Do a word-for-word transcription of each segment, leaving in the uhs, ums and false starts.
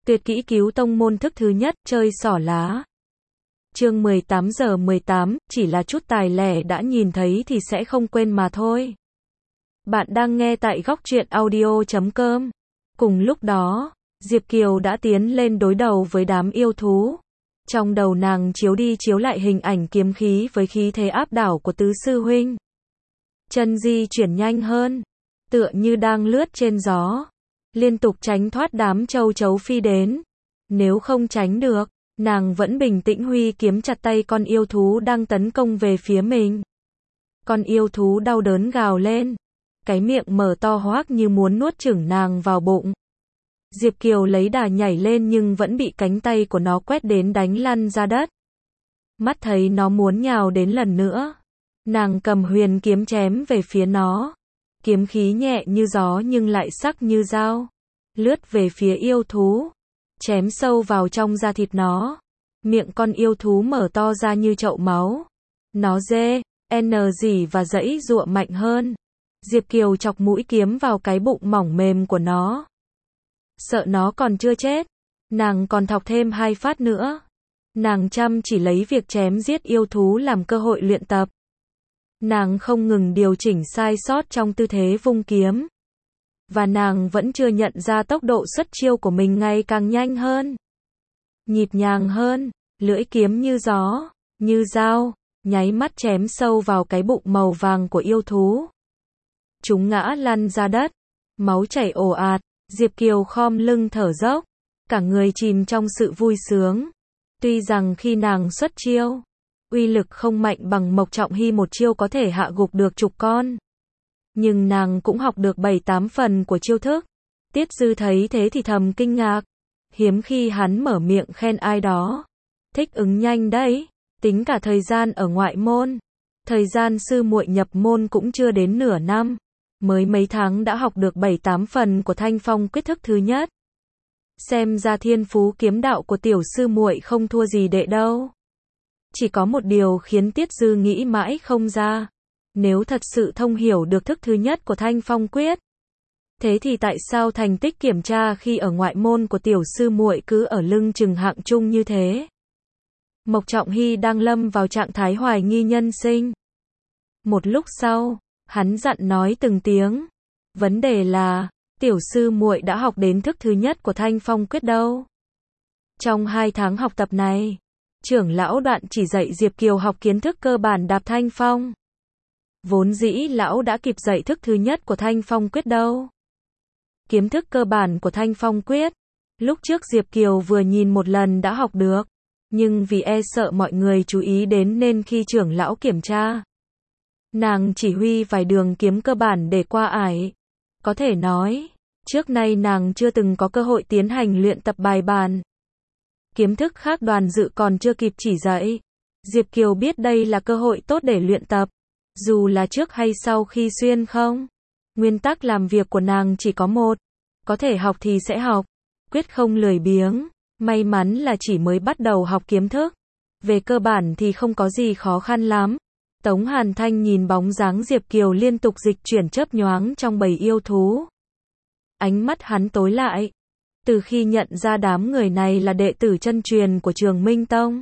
Tuyệt kỹ cứu tông môn thức thứ nhất, chơi xỏ lá. Chương mười tám giờ mười tám, chỉ là chút tài lẻ đã nhìn thấy thì sẽ không quên mà thôi. Bạn đang nghe tại góc truyện audio chấm com. Cùng lúc đó, Diệp Kiều đã tiến lên đối đầu với đám yêu thú. Trong đầu nàng chiếu đi chiếu lại hình ảnh kiếm khí với khí thế áp đảo của tứ sư huynh. Chân di chuyển nhanh hơn, tựa như đang lướt trên gió, liên tục tránh thoát đám châu chấu phi đến. Nếu không tránh được, nàng vẫn bình tĩnh huy kiếm chặt tay con yêu thú đang tấn công về phía mình. Con yêu thú đau đớn gào lên, cái miệng mở to hoác như muốn nuốt chửng nàng vào bụng. Diệp Kiều lấy đà nhảy lên nhưng vẫn bị cánh tay của nó quét đến đánh lăn ra đất. Mắt thấy nó muốn nhào đến lần nữa, nàng cầm huyền kiếm chém về phía nó. Kiếm khí nhẹ như gió nhưng lại sắc như dao, lướt về phía yêu thú, chém sâu vào trong da thịt nó. Miệng con yêu thú mở to ra như chậu máu. Nó dê, n dỉ và giãy giụa mạnh hơn. Diệp Kiều chọc mũi kiếm vào cái bụng mỏng mềm của nó. Sợ nó còn chưa chết, nàng còn thọc thêm hai phát nữa. Nàng chăm chỉ lấy việc chém giết yêu thú làm cơ hội luyện tập. Nàng không ngừng điều chỉnh sai sót trong tư thế vung kiếm. Và nàng vẫn chưa nhận ra tốc độ xuất chiêu của mình ngày càng nhanh hơn, nhịp nhàng hơn. Lưỡi kiếm như gió, như dao, nháy mắt chém sâu vào cái bụng màu vàng của yêu thú. Chúng ngã lăn ra đất, máu chảy ồ ạt. Diệp Kiều khom lưng thở dốc, cả người chìm trong sự vui sướng. Tuy rằng khi nàng xuất chiêu, uy lực không mạnh bằng Mộc Trọng Hy một chiêu có thể hạ gục được chục con, nhưng nàng cũng học được bảy tám phần của chiêu thức. Tiết Dư thấy thế thì thầm kinh ngạc. Hiếm khi hắn mở miệng khen ai đó. Thích ứng nhanh đấy, tính cả thời gian ở ngoại môn. Thời gian sư muội nhập môn cũng chưa đến nửa năm. Mới mấy tháng đã học được bảy tám phần của Thanh Phong quyết thức thứ nhất. Xem ra thiên phú kiếm đạo của tiểu sư muội không thua gì đệ đâu. Chỉ có một điều khiến Tiết Dư nghĩ mãi không ra. Nếu thật sự thông hiểu được thức thứ nhất của Thanh Phong quyết, thế thì tại sao thành tích kiểm tra khi ở ngoại môn của tiểu sư muội cứ ở lưng chừng hạng trung như thế? Mộc Trọng Hy đang lâm vào trạng thái hoài nghi nhân sinh. Một lúc sau, hắn dặn nói từng tiếng. Vấn đề là, tiểu sư muội đã học đến thức thứ nhất của Thanh Phong quyết đâu? Trong hai tháng học tập này, trưởng lão Đoạn chỉ dạy Diệp Kiều học kiến thức cơ bản đạp Thanh Phong. Vốn dĩ lão đã kịp dạy thức thứ nhất của Thanh Phong quyết đâu. Kiếm thức cơ bản của Thanh Phong quyết, lúc trước Diệp Kiều vừa nhìn một lần đã học được, nhưng vì e sợ mọi người chú ý đến nên khi trưởng lão kiểm tra, nàng chỉ huy vài đường kiếm cơ bản để qua ải. Có thể nói, trước nay nàng chưa từng có cơ hội tiến hành luyện tập bài bản. Kiếm thức khác Đoàn Dự còn chưa kịp chỉ dạy. Diệp Kiều biết đây là cơ hội tốt để luyện tập, dù là trước hay sau khi xuyên không. Nguyên tắc làm việc của nàng chỉ có một, có thể học thì sẽ học, quyết không lười biếng. May mắn là chỉ mới bắt đầu học kiếm thức, về cơ bản thì không có gì khó khăn lắm. Tống Hàn Thanh nhìn bóng dáng Diệp Kiều liên tục dịch chuyển chớp nhoáng trong bầy yêu thú. Ánh mắt hắn tối lại. Từ khi nhận ra đám người này là đệ tử chân truyền của Trường Minh Tông,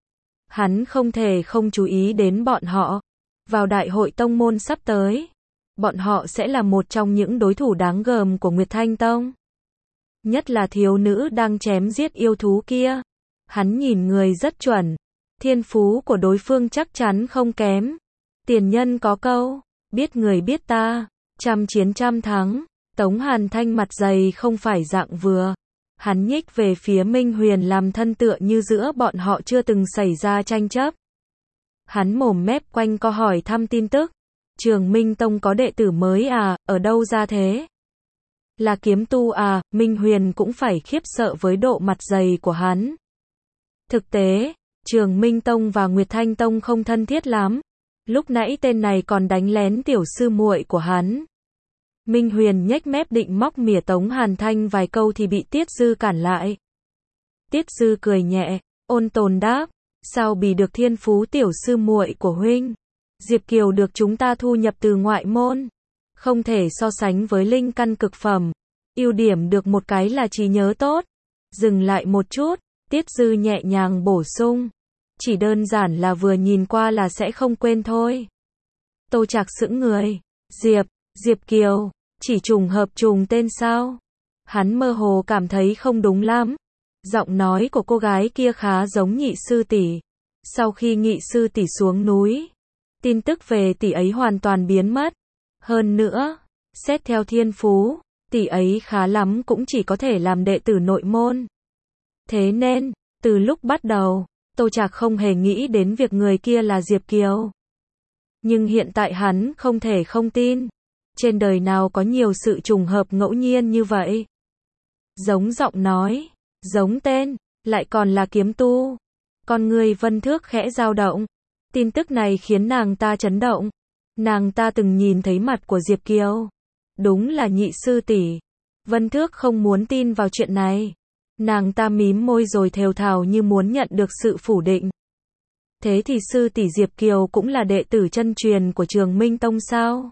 hắn không thể không chú ý đến bọn họ. Vào đại hội tông môn sắp tới, bọn họ sẽ là một trong những đối thủ đáng gờm của Nguyệt Thanh Tông. Nhất là thiếu nữ đang chém giết yêu thú kia. Hắn nhìn người rất chuẩn. Thiên phú của đối phương chắc chắn không kém. Tiền nhân có câu, biết người biết ta, trăm chiến trăm thắng. Tống Hàn Thanh mặt dày không phải dạng vừa. Hắn nhích về phía Minh Huyền làm thân tựa như giữa bọn họ chưa từng xảy ra tranh chấp. Hắn mồm mép quanh co hỏi thăm tin tức. Trường Minh Tông có đệ tử mới à, ở đâu ra thế? Là kiếm tu à? Minh Huyền cũng phải khiếp sợ với độ mặt dày của hắn. Thực tế, Trường Minh Tông và Nguyệt Thanh Tông không thân thiết lắm. Lúc nãy tên này còn đánh lén tiểu sư muội của hắn. Minh Huyền nhếch mép định móc mỉa Tống Hàn Thanh vài câu thì bị Tiết Dư cản lại. Tiết Dư cười nhẹ, ôn tồn đáp, sao bì được thiên phú tiểu sư muội của huynh? Diệp Kiều được chúng ta thu nhập từ ngoại môn, không thể so sánh với linh căn cực phẩm. Ưu điểm được một cái là trí nhớ tốt. Dừng lại một chút, Tiết Dư nhẹ nhàng bổ sung. Chỉ đơn giản là vừa nhìn qua là sẽ không quên thôi. Tô Trạc sững người. Diệp, Diệp Kiều, chỉ trùng hợp trùng tên sao? Hắn mơ hồ cảm thấy không đúng lắm. Giọng nói của cô gái kia khá giống nhị sư tỷ. Sau khi nhị sư tỷ xuống núi, tin tức về tỷ ấy hoàn toàn biến mất. Hơn nữa, xét theo thiên phú, tỷ ấy khá lắm cũng chỉ có thể làm đệ tử nội môn. Thế nên, từ lúc bắt đầu, Tô Trạc không hề nghĩ đến việc người kia là Diệp Kiều. Nhưng hiện tại hắn không thể không tin. Trên đời nào có nhiều sự trùng hợp ngẫu nhiên như vậy. Giống giọng nói, giống tên, lại còn là kiếm tu. Con người Vân Thước khẽ dao động. Tin tức này khiến nàng ta chấn động. Nàng ta từng nhìn thấy mặt của Diệp Kiều. Đúng là nhị sư tỷ. Vân Thước không muốn tin vào chuyện này. Nàng ta mím môi rồi thều thào như muốn nhận được sự phủ định. Thế thì sư tỷ Diệp Kiều cũng là đệ tử chân truyền của Trường Minh Tông sao?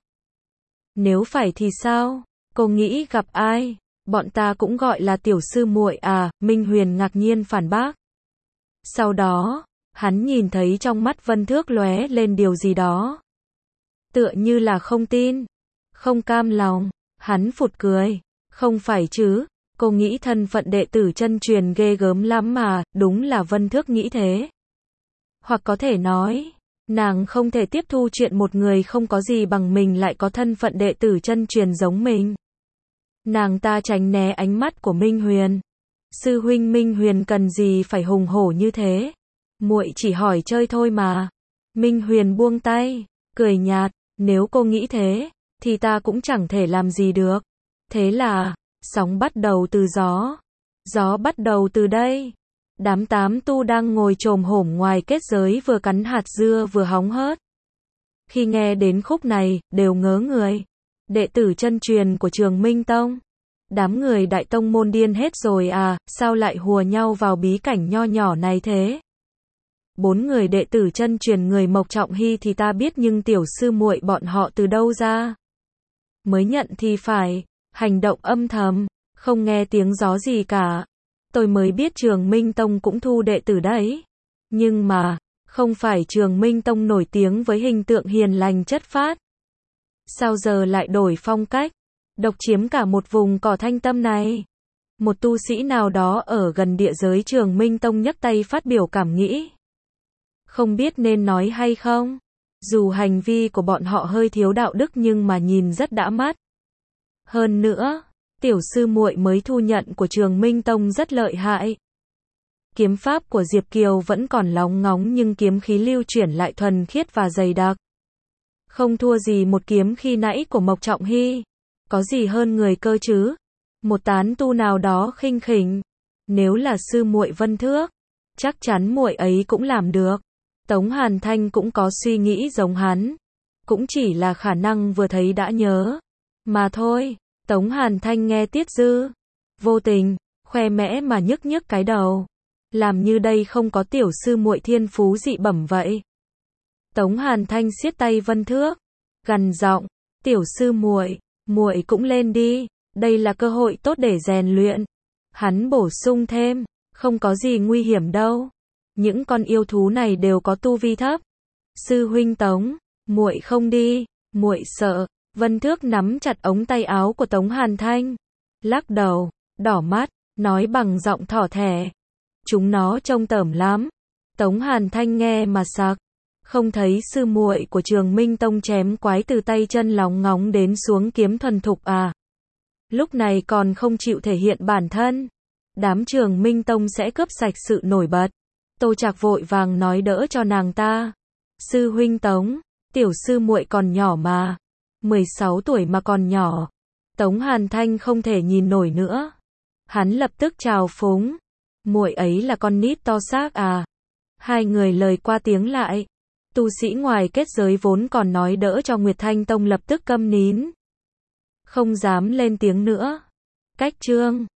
Nếu phải thì sao? Cô nghĩ gặp ai? Bọn ta cũng gọi là tiểu sư muội à? Minh Huyền ngạc nhiên phản bác. Sau đó, hắn nhìn thấy trong mắt Vân Thước lóe lên điều gì đó. Tựa như là không tin, không cam lòng. Hắn phụt cười. Không phải chứ? Cô nghĩ thân phận đệ tử chân truyền ghê gớm lắm mà, đúng là Vân Thước nghĩ thế. Hoặc có thể nói, nàng không thể tiếp thu chuyện một người không có gì bằng mình lại có thân phận đệ tử chân truyền giống mình. Nàng ta tránh né ánh mắt của Minh Huyền. Sư huynh Minh Huyền cần gì phải hùng hổ như thế? Muội chỉ hỏi chơi thôi mà. Minh Huyền buông tay, cười nhạt, nếu cô nghĩ thế, thì ta cũng chẳng thể làm gì được. Thế là, sóng bắt đầu từ gió. Gió bắt đầu từ đây. Đám tám tu đang ngồi chồm hổm ngoài kết giới vừa cắn hạt dưa vừa hóng hớt. Khi nghe đến khúc này, đều ngớ người. Đệ tử chân truyền của Trường Minh Tông. Đám người đại tông môn điên hết rồi à, sao lại hùa nhau vào bí cảnh nho nhỏ này thế? Bốn người đệ tử chân truyền người Mộc Trọng Hy thì ta biết nhưng tiểu sư muội bọn họ từ đâu ra? Mới nhận thì phải, hành động âm thầm, không nghe tiếng gió gì cả. Tôi mới biết Trường Minh Tông cũng thu đệ tử đấy. Nhưng mà, không phải Trường Minh Tông nổi tiếng với hình tượng hiền lành chất phác. Sao giờ lại đổi phong cách, độc chiếm cả một vùng cỏ thanh tâm này? Một tu sĩ nào đó ở gần địa giới Trường Minh Tông nhấc tay phát biểu cảm nghĩ. Không biết nên nói hay không? Dù hành vi của bọn họ hơi thiếu đạo đức nhưng mà nhìn rất đã mắt. Hơn nữa, tiểu sư muội mới thu nhận của Trường Minh Tông rất lợi hại. Kiếm pháp của Diệp Kiều vẫn còn lóng ngóng nhưng kiếm khí lưu chuyển lại thuần khiết và dày đặc. Không thua gì một kiếm khi nãy của Mộc Trọng Hy. Có gì hơn người cơ chứ? Một tán tu nào đó khinh khỉnh. Nếu là sư muội Vân Thước, chắc chắn muội ấy cũng làm được. Tống Hàn Thanh cũng có suy nghĩ giống hắn. Cũng chỉ là khả năng vừa thấy đã nhớ. Mà thôi, Tống Hàn Thanh nghe Tiết Dư. Vô tình, khoe mẽ mà nhức nhức cái đầu. Làm như đây không có tiểu sư muội thiên phú dị bẩm vậy. Tống Hàn Thanh siết tay Vân Thước. Gằn giọng, tiểu sư muội, muội cũng lên đi. Đây là cơ hội tốt để rèn luyện. Hắn bổ sung thêm, không có gì nguy hiểm đâu. Những con yêu thú này đều có tu vi thấp. Sư huynh Tống, muội không đi, muội sợ. Vân Thước nắm chặt ống tay áo của Tống Hàn Thanh, lắc đầu, đỏ mắt, nói bằng giọng thỏ thẻ. Chúng nó trông tởm lắm. Tống Hàn Thanh nghe mà sặc. Không thấy sư muội của Trường Minh Tông chém quái từ tay chân lóng ngóng đến xuống kiếm thuần thục à? Lúc này còn không chịu thể hiện bản thân. Đám Trường Minh Tông sẽ cướp sạch sự nổi bật. Tô Trạc vội vàng nói đỡ cho nàng ta. Sư huynh Tống, tiểu sư muội còn nhỏ mà. mười sáu tuổi mà còn nhỏ. Tống Hàn Thanh không thể nhìn nổi nữa. Hắn lập tức chào phúng. Muội ấy là con nít to xác à? Hai người lời qua tiếng lại. Tu sĩ ngoài kết giới vốn còn nói đỡ cho Nguyệt Thanh Tông lập tức câm nín. Không dám lên tiếng nữa. Cách chương